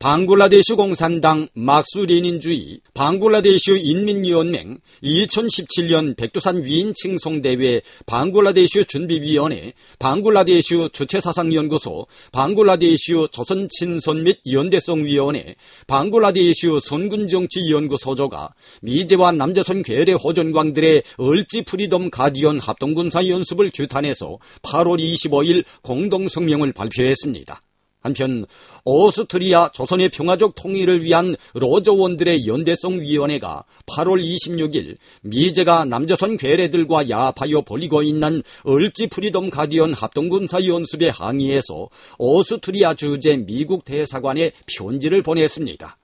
방글라데시 공산당 막수레닌주의 방글라데시 인민연맹 2017년 백두산 위인 칭송대회 방글라데시 준비위원회 방글라데시 주체사상연구소 방글라데시 조선친선 및 연대성위원회 방글라데시 선군정치연구소조가 미제와 남조선 괴뢰 호전광들의 얼지 프리덤 가디언 합동군사 연습을 규탄해서 8월 25일 공동성명을 발표했습니다. 한편 오스트리아 조선의 평화적 통일을 위한 로저원들의 연대성위원회가 8월 26일 미제가 남조선 괴뢰들과 야합하여 벌이고 있는 얼지 프리덤 가디언 합동군사 연습에 항의해서 오스트리아 주재 미국 대사관에 편지를 보냈습니다.